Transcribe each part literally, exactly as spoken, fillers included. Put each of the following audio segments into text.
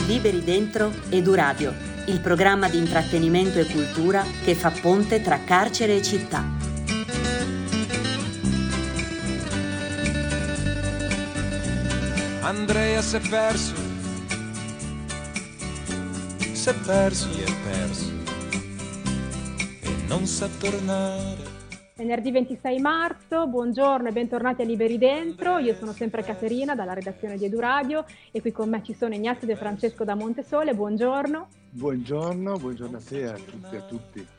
Liberi Dentro Eduradio, il programma di intrattenimento e cultura che fa ponte tra carcere e città. Andrea si è perso, si è perso, si è perso e non sa tornare. Venerdì ventisei marzo, buongiorno e bentornati a Liberi Dentro. Io sono sempre Caterina dalla redazione di Eduradio e qui con me ci sono Ignazio De Francesco da Montesole, buongiorno. Buongiorno, buongiorno a te, a tutti e a tutti.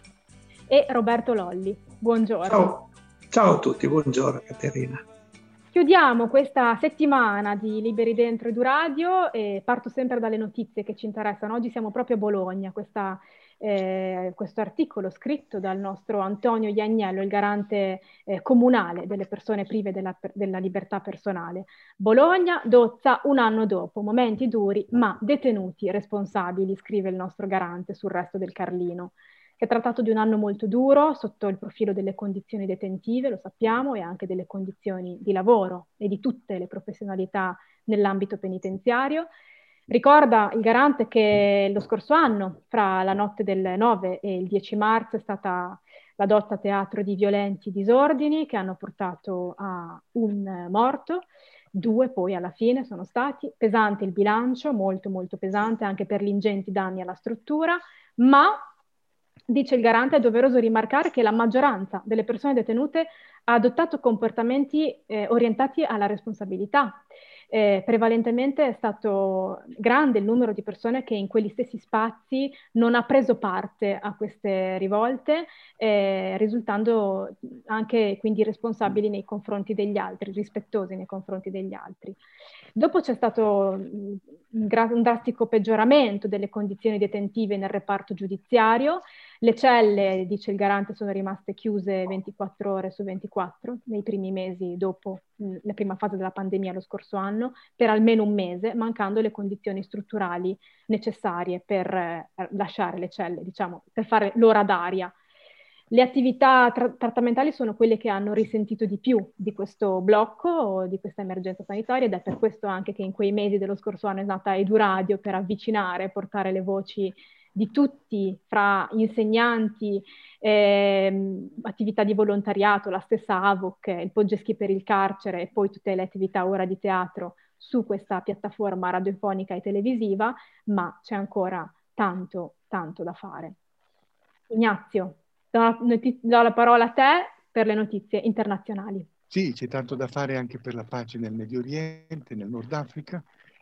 E Roberto Lolli, buongiorno. Ciao, ciao a tutti, buongiorno Caterina. Chiudiamo questa settimana di Liberi Dentro Eduradio e parto sempre dalle notizie che ci interessano. Oggi siamo proprio a Bologna, questa Eh, questo articolo scritto dal nostro Antonio Ianiello, il garante eh, comunale delle persone prive della, della libertà personale. Bologna dozza un anno dopo, momenti duri ma detenuti responsabili, scrive il nostro garante sul Resto del Carlino. Si è trattato di un anno molto duro sotto il profilo delle condizioni detentive, lo sappiamo, e anche delle condizioni di lavoro e di tutte le professionalità nell'ambito penitenziario. Ricorda il garante che lo scorso anno, fra la notte del nove e il dieci marzo, è stata la dotta teatro di violenti disordini che hanno portato a un morto, due poi alla fine sono stati. Pesante il bilancio, molto molto pesante anche per gli ingenti danni alla struttura, ma dice il garante è doveroso rimarcare che la maggioranza delle persone detenute ha adottato comportamenti eh, orientati alla responsabilità. Eh, prevalentemente è stato grande il numero di persone che in quegli stessi spazi non ha preso parte a queste rivolte, eh, risultando anche quindi responsabili nei confronti degli altri, rispettosi nei confronti degli altri. Dopo c'è stato un, un drastico peggioramento delle condizioni detentive nel reparto giudiziario. Le celle, dice il garante, sono rimaste chiuse ventiquattro ore su ventiquattro nei primi mesi dopo mh, la prima fase della pandemia lo scorso anno, per almeno un mese, mancando le condizioni strutturali necessarie per eh, lasciare le celle, diciamo, per fare l'ora d'aria. Le attività tra- trattamentali sono quelle che hanno risentito di più di questo blocco, di questa emergenza sanitaria, ed è per questo anche che in quei mesi dello scorso anno è nata Eduradio, per avvicinare, portare le voci di tutti, fra insegnanti, ehm, attività di volontariato, la stessa A V O C, il Poggeschi per il carcere e poi tutte le attività ora di teatro su questa piattaforma radiofonica e televisiva, ma c'è ancora tanto, tanto da fare. Ignazio, do la, notiz- do la parola a te per le notizie internazionali. Sì, c'è tanto da fare anche per la pace nel Medio Oriente, nel Nord Africa.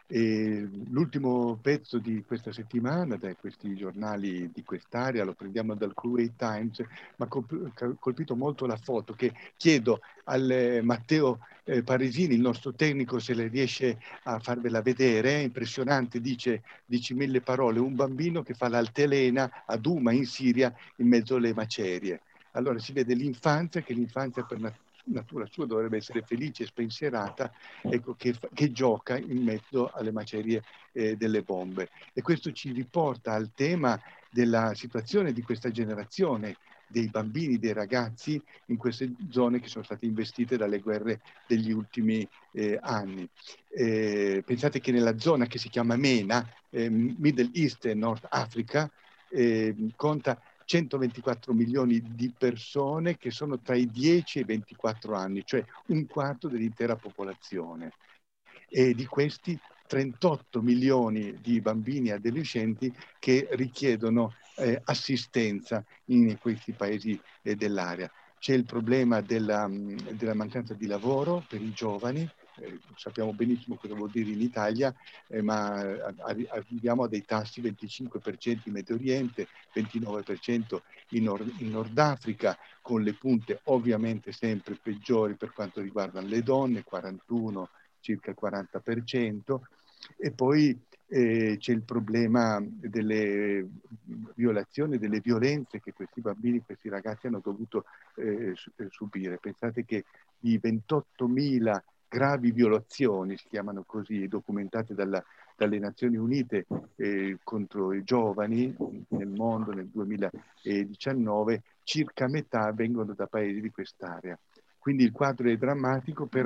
E l'ultimo pezzo di questa settimana, da questi giornali di quest'area, lo prendiamo dal Kuwait Times, ma ha colpito molto la foto che chiedo al eh, Matteo eh, Paresini, il nostro tecnico, se le riesce a farvela vedere. È impressionante, dice, dici mille parole, un bambino che fa l'altalena a Douma in Siria in mezzo alle macerie. Allora si vede l'infanzia, che l'infanzia per natura natura sua dovrebbe essere felice e spensierata, ecco, che, che gioca in mezzo alle macerie eh, delle bombe. E questo ci riporta al tema della situazione di questa generazione, dei bambini, dei ragazzi in queste zone che sono state investite dalle guerre degli ultimi eh, anni. Eh, pensate che nella zona che si chiama MENA, eh, Middle East e North Africa, eh, conta centoventiquattro milioni di persone che sono tra i dieci e i ventiquattro anni, cioè un quarto dell'intera popolazione. E di questi trentotto milioni di bambini e adolescenti che richiedono eh, assistenza in questi paesi eh, dell'area. C'è il problema della, della mancanza di lavoro per i giovani. Eh, sappiamo benissimo cosa vuol dire in Italia, eh, ma arriviamo a dei tassi venticinque per cento in Medio Oriente, ventinove per cento in Nord, in Nord Africa, con le punte ovviamente sempre peggiori per quanto riguarda le donne, quarantuno, circa il quaranta per cento, e poi eh, c'è il problema delle violazioni, delle violenze che questi bambini, questi ragazzi hanno dovuto eh, subire. Pensate che di ventottomila gravi violazioni, si chiamano così, documentate dalla, dalle Nazioni Unite eh, contro i giovani nel mondo nel duemiladiciannove, circa metà vengono da paesi di quest'area. Quindi il quadro è drammatico, però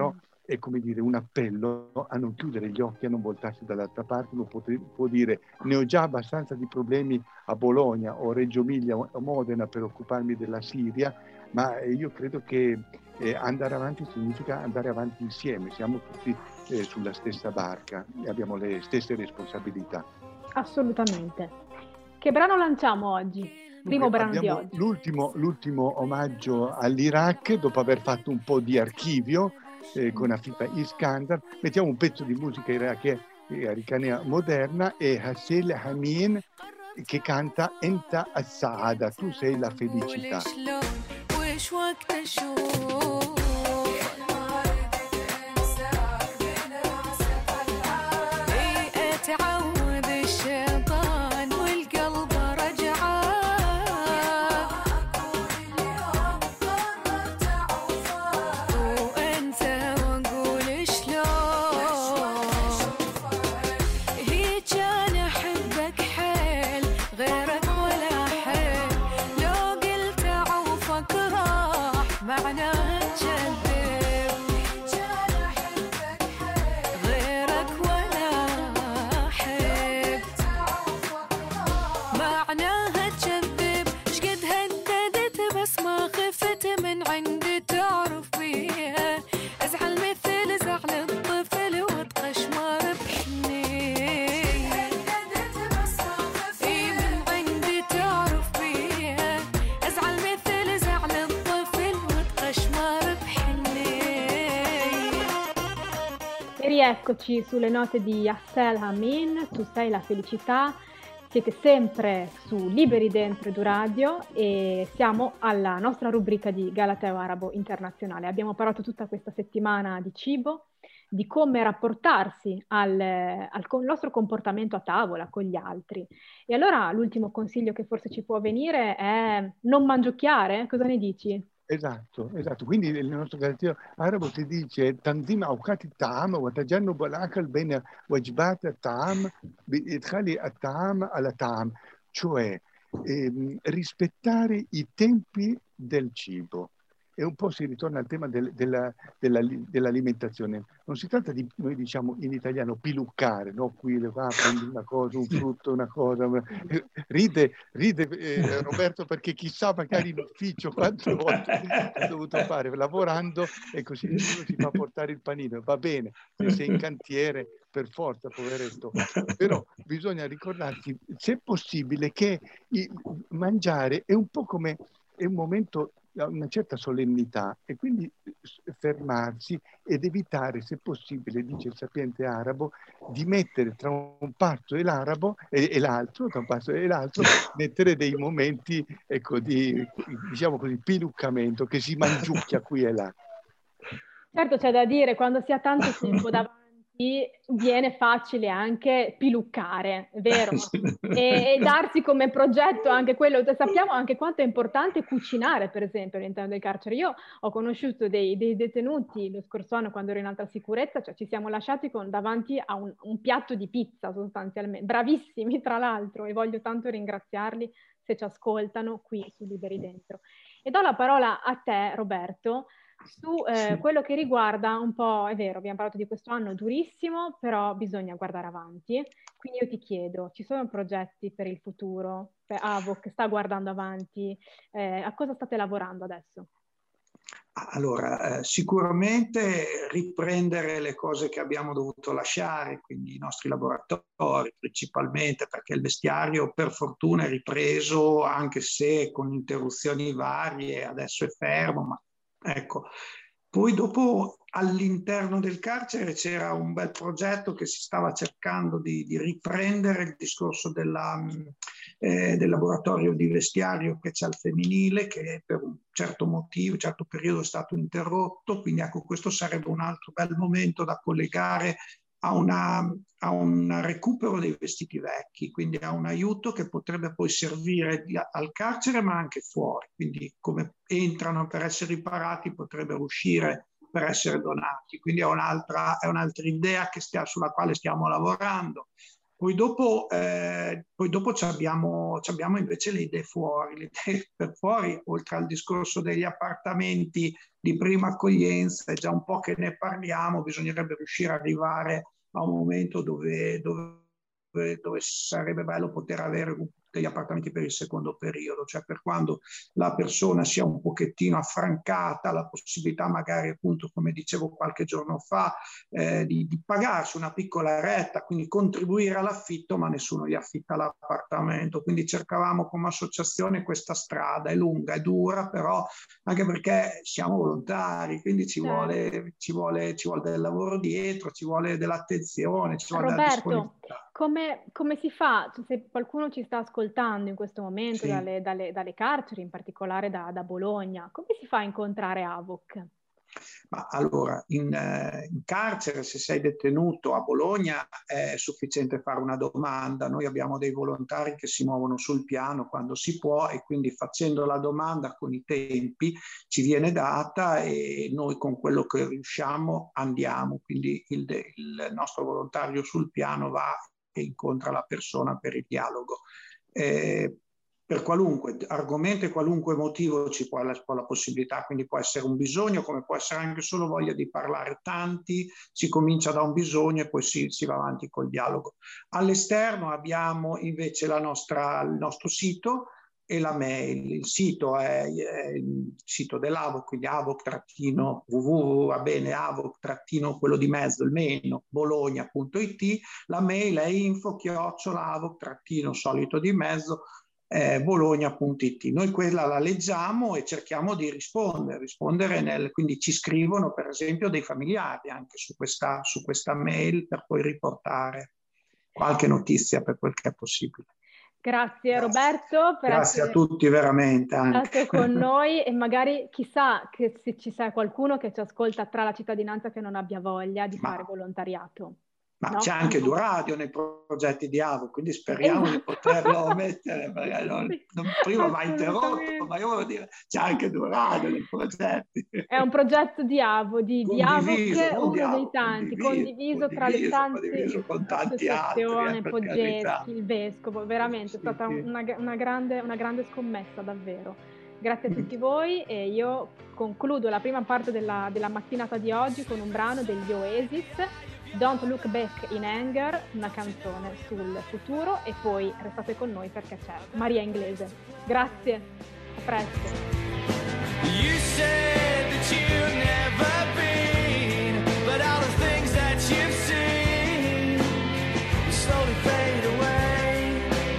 è come dire un appello a non chiudere gli occhi, a non voltarsi dall'altra parte. Uno può, può dire ne ho già abbastanza di problemi a Bologna o Reggio Emilia o Modena per occuparmi della Siria, ma io credo che eh, andare avanti significa andare avanti insieme, siamo tutti eh, sulla stessa barca e abbiamo le stesse responsabilità. Assolutamente. Che brano lanciamo oggi? Primo brano di oggi. L'ultimo, l'ultimo omaggio all'Iraq, dopo aver fatto un po' di archivio eh, con Afifa Iskandar, mettiamo un pezzo di musica irachena moderna e Hasil Hamin che canta Enta as-Saada, tu sei la felicità. Eccoci sulle note di Hasil Hamin, tu sei la felicità. Siete sempre su Liberi Dentro EduRadio e siamo alla nostra rubrica di Galateo Arabo Internazionale. Abbiamo parlato tutta questa settimana di cibo, di come rapportarsi al, al nostro comportamento a tavola con gli altri. E allora l'ultimo consiglio che forse ci può venire è non mangiucchiare, cosa ne dici? Esatto, esatto. Quindi il nostro galateo arabo ti dice تنظيم أوقات الطعام وتجنب الأكل بين وجبات الطعام بإدخال الطعام على طعام, cioè ehm, rispettare i tempi del cibo. E un po' si ritorna al tema del, della, della, dell'alimentazione. Non si tratta di, noi diciamo in italiano, piluccare, no? Qui va, prendi una cosa, un frutto, una cosa. Ride, ride eh, Roberto, perché chissà magari in ufficio quante volte ha dovuto fare, lavorando, e così nessuno si fa portare il panino. Va bene, se sei in cantiere, per forza, poveretto. Però bisogna ricordarsi, se possibile, che mangiare è un po' come, è un momento, una certa solennità, e quindi fermarsi ed evitare, se possibile, dice il sapiente arabo, di mettere tra un pasto e l'arabo e, e l'altro, tra un pasto e l'altro, mettere dei momenti, ecco, di, diciamo così, piluccamento, che si mangiucchia qui e là. Certo, c'è da dire, quando si ha tanto tempo davanti viene facile anche piluccare, vero? E, e darsi come progetto anche quello. Sappiamo anche quanto è importante cucinare, per esempio, all'interno del carcere. Io ho conosciuto dei, dei detenuti lo scorso anno, quando ero in alta sicurezza, cioè ci siamo lasciati con, davanti a un, un piatto di pizza sostanzialmente, bravissimi tra l'altro, e voglio tanto ringraziarli se ci ascoltano qui su Liberi Dentro. E do la parola a te, Roberto, su eh, sì. quello che riguarda un po', è vero, abbiamo parlato di questo anno durissimo, però bisogna guardare avanti. Quindi io ti chiedo, ci sono progetti per il futuro? Per Avoc sta guardando avanti? Eh, a cosa state lavorando adesso? Allora, eh, sicuramente riprendere le cose che abbiamo dovuto lasciare, quindi i nostri laboratori principalmente, perché il vestiario per fortuna è ripreso, anche se con interruzioni varie, adesso è fermo, ma ecco. Poi dopo all'interno del carcere c'era un bel progetto che si stava cercando di, di riprendere il discorso della, eh, del laboratorio di vestiario che c'è al femminile, che per un certo motivo, un certo periodo è stato interrotto, quindi ecco, questo sarebbe un altro bel momento da collegare a, una, a un recupero dei vestiti vecchi, quindi a un aiuto che potrebbe poi servire di, al carcere ma anche fuori, quindi come entrano per essere riparati potrebbero uscire per essere donati, quindi è un'altra, è un'altra idea che stia, sulla quale stiamo lavorando. Poi dopo, eh, poi dopo ci abbiamo, ci abbiamo invece le idee fuori, le idee per fuori, oltre al discorso degli appartamenti di prima accoglienza, è già un po' che ne parliamo, bisognerebbe riuscire ad arrivare a un momento dove, dove, dove sarebbe bello poter avere degli appartamenti per il secondo periodo, cioè per quando la persona sia un pochettino affrancata, la possibilità magari appunto, come dicevo qualche giorno fa, eh, di, di pagarsi una piccola retta, quindi contribuire all'affitto, ma nessuno gli affitta l'appartamento. Quindi cercavamo come associazione questa strada, è lunga, è dura, però anche perché siamo volontari, quindi ci, certo. vuole, ci, vuole, ci vuole del lavoro dietro, ci vuole dell'attenzione, ci vuole Roberto, della disponibilità. Come, come si fa, se qualcuno ci sta ascoltando in questo momento, sì. dalle, dalle, dalle carceri, in particolare da, da Bologna, come si fa a incontrare Avoc? Ma allora, in, eh, in carcere, se sei detenuto a Bologna, è sufficiente fare una domanda. Noi abbiamo dei volontari che si muovono sul piano quando si può e quindi facendo la domanda con i tempi ci viene data e noi con quello che riusciamo andiamo. Quindi il, il nostro volontario sul piano va e incontra la persona per il dialogo. Eh, per qualunque argomento e qualunque motivo ci può la, può la possibilità, quindi può essere un bisogno, come può essere anche solo voglia di parlare tanti, si comincia da un bisogno e poi si, si va avanti col dialogo. All'esterno abbiamo invece la nostra, il nostro sito e la mail. Il sito è, è il sito dell'Avoc, quindi avoc trattino www, va bene, avoc trattino quello di mezzo, il meno, bologna punto it, la mail è info chiocciola avoc trattino solito di mezzo, eh, bologna punto it. Noi quella la leggiamo e cerchiamo di rispondere, rispondere nel, quindi ci scrivono per esempio dei familiari anche su questa, su questa mail per poi riportare qualche notizia per quel che è possibile. Grazie, Grazie. Roberto per Grazie essere a tutti veramente anche. stato con noi e magari chissà che se ci sia qualcuno che ci ascolta tra la cittadinanza che non abbia voglia di ma, fare volontariato. Ma no? c'è anche Duradio nei progetti di Avoc, quindi speriamo esatto. di poterlo mettere, perché non, non, prima mi ha interrotto, ma io voglio dire, c'è anche Duradio nei progetti. È un progetto di Avoc, di, di Avoc, uno di Avoc, dei tanti, condiviso, condiviso tra le tante con tanti altri. Eh, Poggeschi, il Vescovo, veramente sì, è stata sì. una, una, grande, una grande scommessa davvero. Grazie a tutti voi e io concludo la prima parte della, della mattinata di oggi con un brano degli Oasis, Don't Look Back in Anger, una canzone sul futuro e poi restate con noi perché c'è Maria Inglese. Grazie, a presto. You said that you've never been, but all the things that you've seen slowly fade away.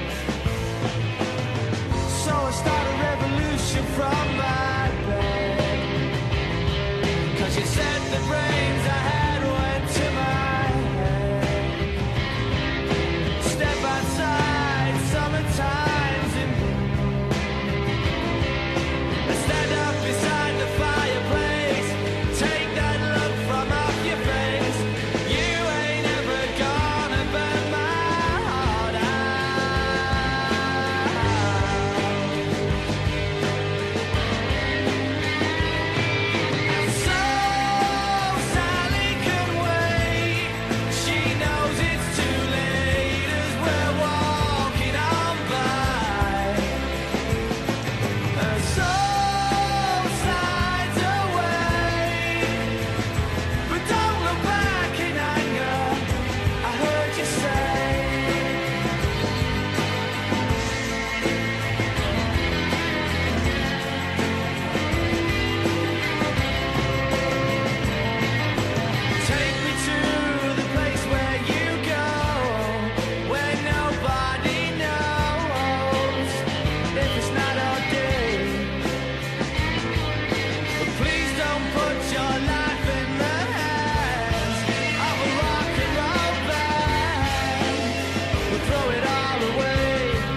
So I start a revolution from my bed, 'cause you said the brains I had went to my head. Step outside, summertime's in bloom. I stand up beside the fireplace, take that look from off your face. You ain't ever gonna burn my heart out. And so Sally can wait, she knows it's too late as we're walking on by. And so slides away, but don't look back in anger, I heard you say. Take me to the place where you go, where nobody knows if it's not okay. But please don't put your life in the hands of a rock and roll band. We'll throw it all away.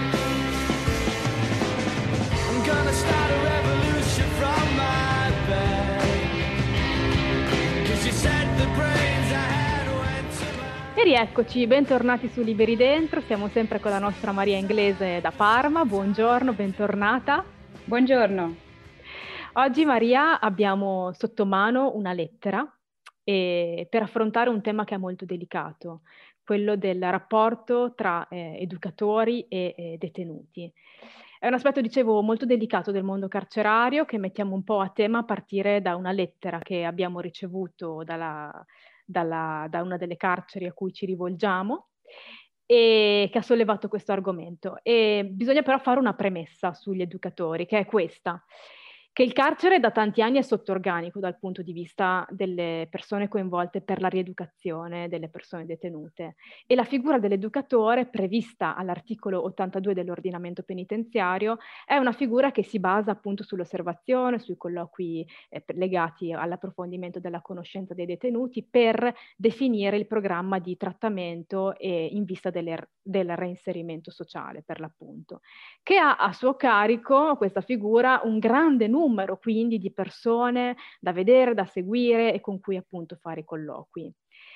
I'm gonna start a revolution from my bed, 'cause you said the brains I had went to my... E rieccoci, bentornati su Liberi Dentro, siamo sempre con la nostra Maria Inglese da Parma. Buongiorno, bentornata. Buongiorno. Oggi Maria abbiamo sotto mano una lettera e per affrontare un tema che è molto delicato, quello del rapporto tra eh, educatori e eh, detenuti. È un aspetto, dicevo, molto delicato del mondo carcerario che mettiamo un po' a tema a partire da una lettera che abbiamo ricevuto dalla, dalla, da una delle carceri a cui ci rivolgiamo e che ha sollevato questo argomento. E bisogna però fare una premessa sugli educatori, che è questa: che il carcere da tanti anni è sotto organico dal punto di vista delle persone coinvolte per la rieducazione delle persone detenute, e la figura dell'educatore prevista all'articolo ottantadue dell'ordinamento penitenziario è una figura che si basa appunto sull'osservazione, sui colloqui eh, legati all'approfondimento della conoscenza dei detenuti per definire il programma di trattamento e in vista delle, del reinserimento sociale, per l'appunto, che ha a suo carico questa figura un grande numero numero quindi di persone da vedere, da seguire e con cui appunto fare i colloqui.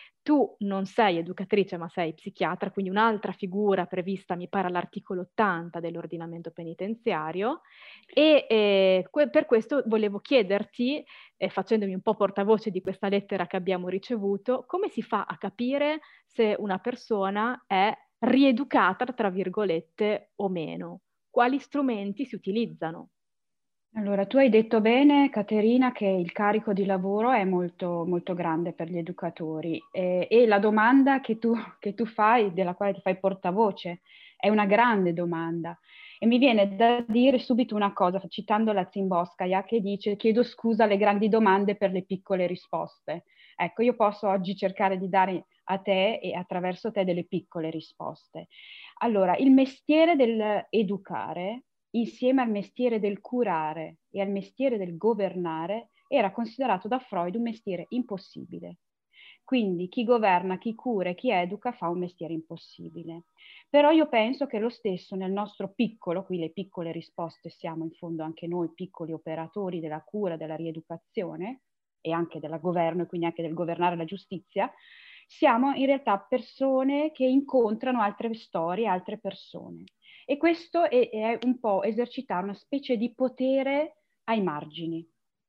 Tu non sei educatrice ma sei psichiatra, quindi un'altra figura prevista mi pare all'articolo ottanta dell'ordinamento penitenziario, e eh, que- per questo volevo chiederti, eh, facendomi un po' portavoce di questa lettera che abbiamo ricevuto, come si fa a capire se una persona è rieducata, tra virgolette, o meno? Quali strumenti si utilizzano? Allora, tu hai detto bene, Caterina, che il carico di lavoro è molto, molto grande per gli educatori e, e la domanda che tu, che tu fai, della quale ti fai portavoce, è una grande domanda. E mi viene da dire subito una cosa, citando la Zimborskaja, che dice: chiedo scusa alle grandi domande per le piccole risposte. Ecco, io posso oggi cercare di dare a te e attraverso te delle piccole risposte. Allora, il mestiere dell'educare, insieme al mestiere del curare e al mestiere del governare, era considerato da Freud un mestiere impossibile. Quindi chi governa, chi cura e chi educa fa un mestiere impossibile. Però io penso che lo stesso nel nostro piccolo, qui le piccole risposte siamo in fondo anche noi piccoli operatori della cura, della rieducazione e anche del governo e quindi anche del governare la giustizia, siamo in realtà persone che incontrano altre storie, altre persone. E questo è, è un po' esercitare una specie di potere ai margini.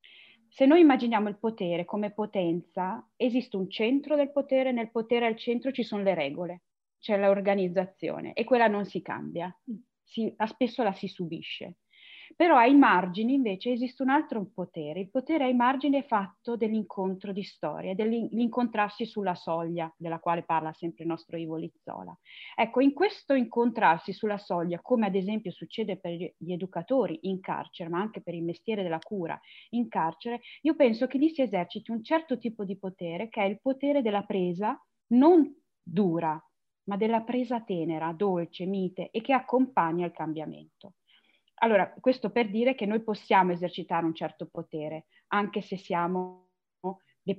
Se noi immaginiamo il potere come potenza, esiste un centro del potere, nel potere al centro ci sono le regole, c'è l'organizzazione e quella non si cambia, si, spesso la si subisce. Però ai margini invece esiste un altro potere. Il potere ai margini è fatto dell'incontro di storie, dell'incontrarsi sulla soglia, della quale parla sempre il nostro Ivo Lizzola. Ecco, in questo incontrarsi sulla soglia, come ad esempio succede per gli educatori in carcere, ma anche per il mestiere della cura in carcere, io penso che lì si eserciti un certo tipo di potere, che è il potere della presa non dura, ma della presa tenera, dolce, mite e che accompagna il cambiamento. Allora, questo per dire che noi possiamo esercitare un certo potere, anche se siamo le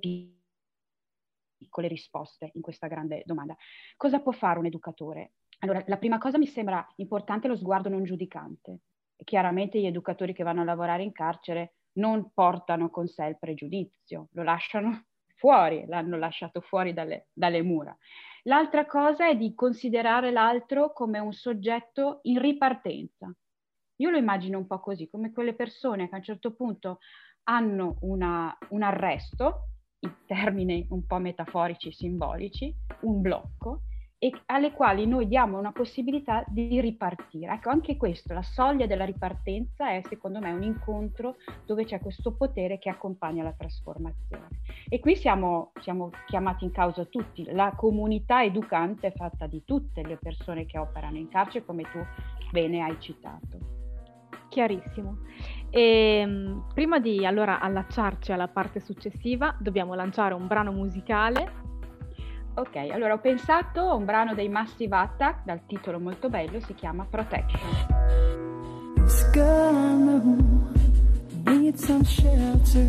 piccole risposte in questa grande domanda. Cosa può fare un educatore? Allora, la prima cosa mi sembra importante lo sguardo non giudicante. E chiaramente gli educatori che vanno a lavorare in carcere non portano con sé il pregiudizio, lo lasciano fuori, l'hanno lasciato fuori dalle, dalle mura. L'altra cosa è di considerare l'altro come un soggetto in ripartenza. Io lo immagino un po' così, come quelle persone che a un certo punto hanno una, un arresto, in termini un po' metaforici e simbolici, un blocco, e alle quali noi diamo una possibilità di ripartire. Ecco, anche questo, la soglia della ripartenza è secondo me un incontro dove c'è questo potere che accompagna la trasformazione. E qui siamo, siamo chiamati in causa tutti, la comunità educante è fatta di tutte le persone che operano in carcere, come tu bene hai citato. Chiarissimo. E, prima di allora allacciarci alla parte successiva, dobbiamo lanciare un brano musicale. Ok, allora ho pensato a un brano dei Massive Attack, dal titolo molto bello, si chiama Protection. This girl I know needs some shelter.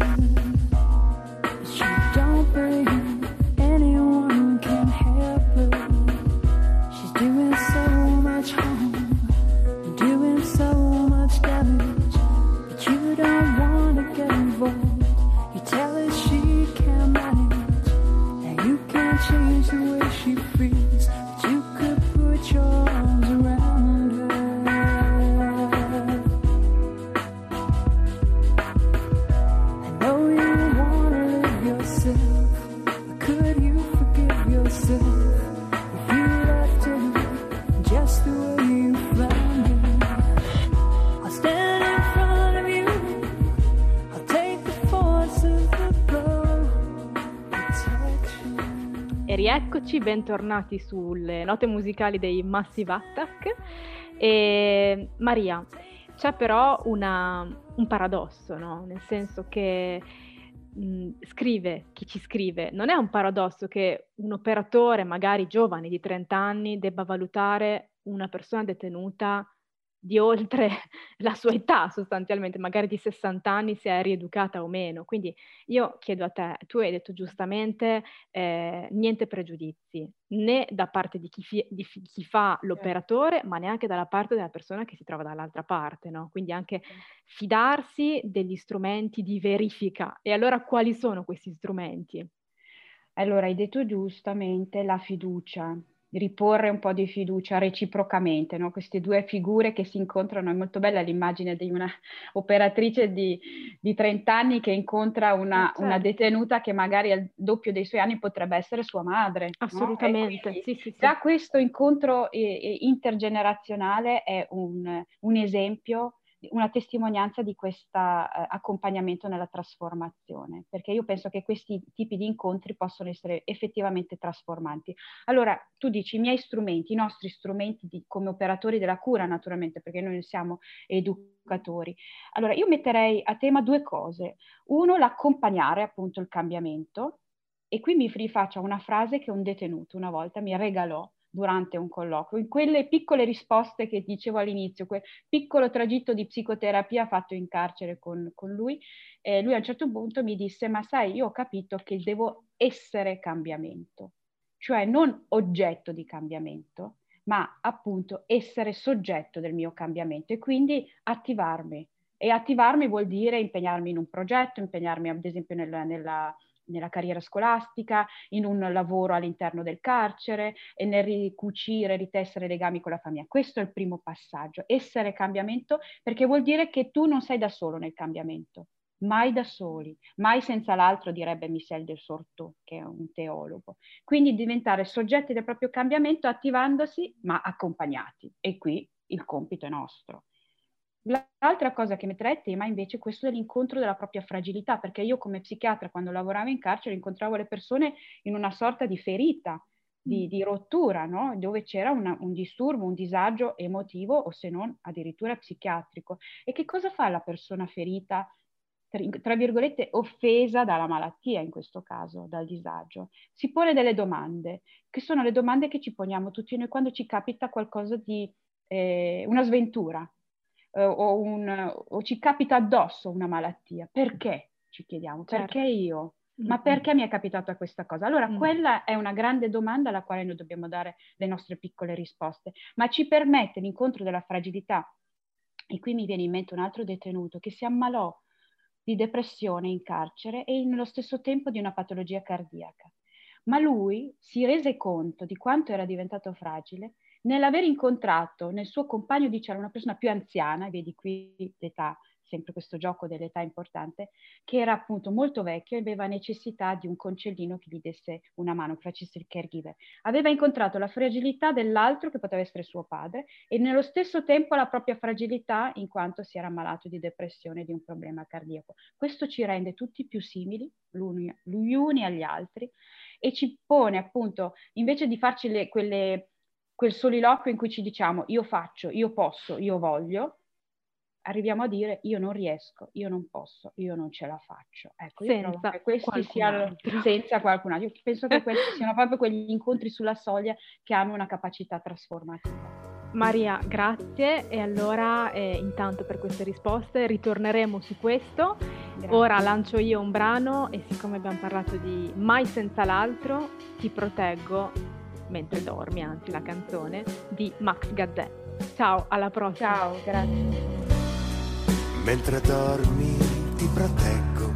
She don't bring anyone can help her. She's doing so much harm, doing so much damage, but you don't want to get involved. You tell her she can't manage, that you can't change the way she feels, but you could put your arms around her. I know you E rieccoci, bentornati sulle note musicali dei Massive Attack. E Maria, c'è però una, un paradosso, no? Nel senso che mh, scrive, chi ci scrive, non è un paradosso che un operatore magari giovane di trenta anni debba valutare una persona detenuta di oltre la sua età sostanzialmente, magari di sessanta anni, se è rieducata o meno. Quindi io chiedo a te, tu hai detto giustamente eh, niente pregiudizi, né da parte di chi, fi- di fi- chi fa l'operatore, ma neanche dalla parte della persona che si trova dall'altra parte, no? Quindi anche fidarsi degli strumenti di verifica. E allora quali sono questi strumenti? Allora, hai detto giustamente la fiducia, riporre un po' di fiducia reciprocamente, no? Queste due figure che si incontrano, è molto bella l'immagine di una operatrice di, di trenta anni che incontra una, certo. una detenuta che magari al doppio dei suoi anni potrebbe essere sua madre. Assolutamente, no? sì, sì, sì. Già questo incontro eh, eh, intergenerazionale è un, un esempio, una testimonianza di questo eh, accompagnamento nella trasformazione, perché io penso che questi tipi di incontri possono essere effettivamente trasformanti. Allora, tu dici i miei strumenti, i nostri strumenti di, come operatori della cura, naturalmente, perché noi non siamo educatori. Allora, io metterei a tema due cose. Uno, l'accompagnare appunto il cambiamento, e qui mi rifaccio una frase che un detenuto una volta mi regalò durante un colloquio, in quelle piccole risposte che dicevo all'inizio, quel piccolo tragitto di psicoterapia fatto in carcere con, con lui, eh, lui a un certo punto mi disse: ma sai, io ho capito che devo essere cambiamento, cioè non oggetto di cambiamento, ma appunto essere soggetto del mio cambiamento e quindi attivarmi. E attivarmi vuol dire impegnarmi in un progetto, impegnarmi ad esempio nella, nella nella carriera scolastica, in un lavoro all'interno del carcere e nel ricucire, ritessere legami con la famiglia. Questo è il primo passaggio, essere cambiamento, perché vuol dire che tu non sei da solo nel cambiamento, mai da soli, mai senza l'altro, direbbe Michel de Certeau, che è un teologo. Quindi diventare soggetti del proprio cambiamento attivandosi, ma accompagnati. E qui il compito è nostro. L'altra cosa che metterei a tema invece è questo dell'incontro della propria fragilità, perché io come psichiatra quando lavoravo in carcere incontravo le persone in una sorta di ferita, di, di rottura, no? Dove c'era una, un disturbo, un disagio emotivo o se non addirittura psichiatrico. E che cosa fa la persona ferita, tra virgolette offesa dalla malattia in questo caso, dal disagio? Si pone delle domande, che sono le domande che ci poniamo tutti noi quando ci capita qualcosa di, eh, una sventura. Uh, o, un, o ci capita addosso una malattia. Perché? Ci chiediamo. Certo. Perché io? Ma perché mi è capitata questa cosa? Allora, mm. quella è una grande domanda alla quale noi dobbiamo dare le nostre piccole risposte, ma ci permette l'incontro della fragilità. E qui mi viene in mente un altro detenuto che si ammalò di depressione in carcere e nello stesso tempo di una patologia cardiaca. Ma lui si rese conto di quanto era diventato fragile nell'aver incontrato nel suo compagno di cella una persona più anziana, vedi qui l'età, sempre questo gioco dell'età importante, che era appunto molto vecchio e aveva necessità di un concellino che gli desse una mano, che facesse il caregiver. Aveva incontrato la fragilità dell'altro, che poteva essere suo padre, e nello stesso tempo la propria fragilità in quanto si era ammalato di depressione e di un problema cardiaco. Questo ci rende tutti più simili, l'uni, gli uni agli altri, e ci pone appunto, invece di farci le, quelle... quel soliloquio in cui ci diciamo io faccio, io posso, io voglio, arriviamo a dire io non riesco, io non posso, io non ce la faccio. Ecco, io senza che questi siano senza qualcun altro. Io penso che questi siano proprio quegli incontri sulla soglia che hanno una capacità trasformativa. Maria, grazie. E allora eh, intanto per queste risposte ritorneremo su questo. Grazie. Ora lancio io un brano e siccome abbiamo parlato di Mai senza l'altro, Ti proteggo mentre dormi, anzi la canzone di Max Gazzè. Ciao, alla prossima. Ciao, grazie. Mentre dormi ti proteggo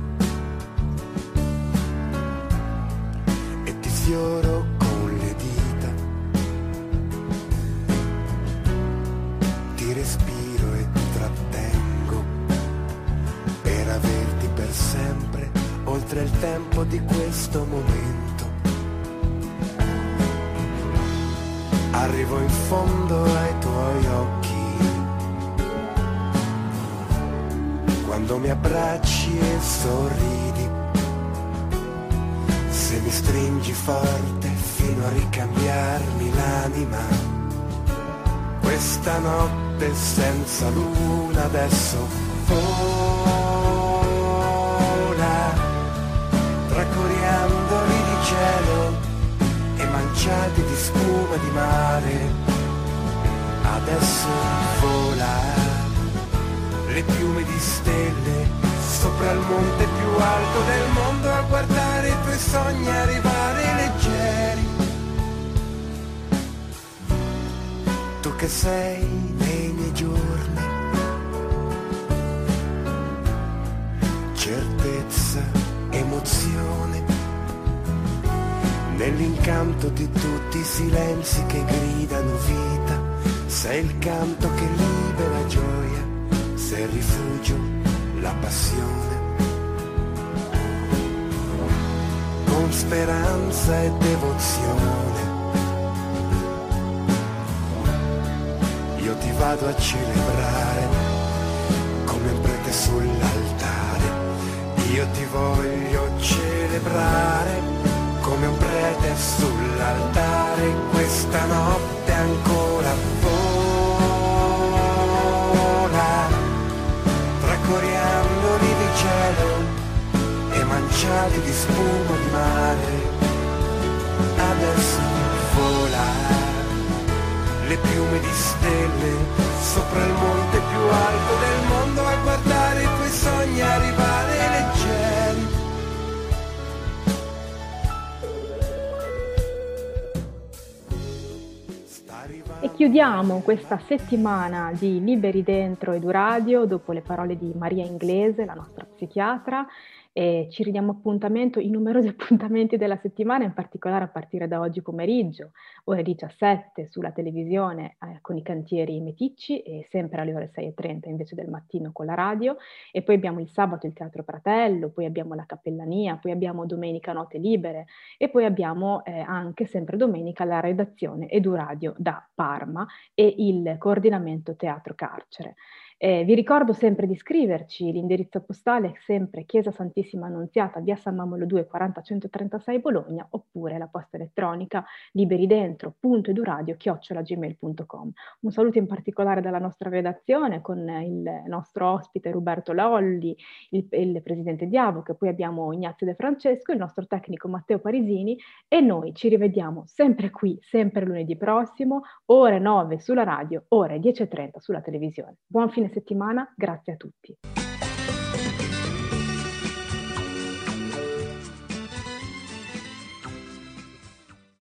e ti sfioro con le dita, ti respiro e trattengo per averti per sempre oltre il tempo di questo momento. Arrivo in fondo ai tuoi occhi quando mi abbracci e sorridi. Se se mi stringi forte fino a ricambiarmi l'anima. Questa notte senza luna adesso vola tra coriandoli di cielo e manciati di spuma di mare. Adesso vola le piume di stelle sopra il monte più alto del mondo a guardare i tuoi sogni arrivare leggeri. Tu che sei nei miei giorni, certezza, emozione, nell'incanto di tutti i silenzi che gridano vita. Sei il canto che libera gioia, sei il rifugio, la passione. Con speranza e devozione io ti vado a celebrare come un prete sull'altare. Io ti voglio celebrare come un prete sull'altare. Questa notte ancora vola tra coriandoli di cielo e manciati di spuma di mare. Adesso vola le piume di stelle sopra il monte più alto del mondo a guardare i tuoi sogni arrivare leggeri. E chiudiamo questa settimana di Liberi Dentro Eduradio dopo le parole di Maria Inglese, la nostra psichiatra, e ci ridiamo appuntamento, i numerosi appuntamenti della settimana, in particolare a partire da oggi pomeriggio, ore diciassette sulla televisione eh, con i cantieri meticci e sempre alle ore sei e trenta invece del mattino con la radio, e poi abbiamo il sabato il Teatro Pratello, poi abbiamo la Cappellania, poi abbiamo domenica Note Libere e poi abbiamo eh, anche sempre domenica la redazione Eduradio da Parma e il coordinamento Teatro Carcere. Eh, vi ricordo sempre di scriverci, l'indirizzo postale è sempre Chiesa Santissima Annunziata, via San Mamolo due, quaranta centotrentasei Bologna, oppure la posta elettronica liberidentro.eduradio chiocciola gmail punto com. Un saluto in particolare dalla nostra redazione con il nostro ospite Roberto Lolli, il, il presidente di Avoc, poi abbiamo Ignazio De Francesco, il nostro tecnico Matteo Parisini, e noi ci rivediamo sempre qui, sempre lunedì prossimo, ore nove sulla radio, ore dieci e trenta sulla televisione. Buon fine settimana, grazie a tutti.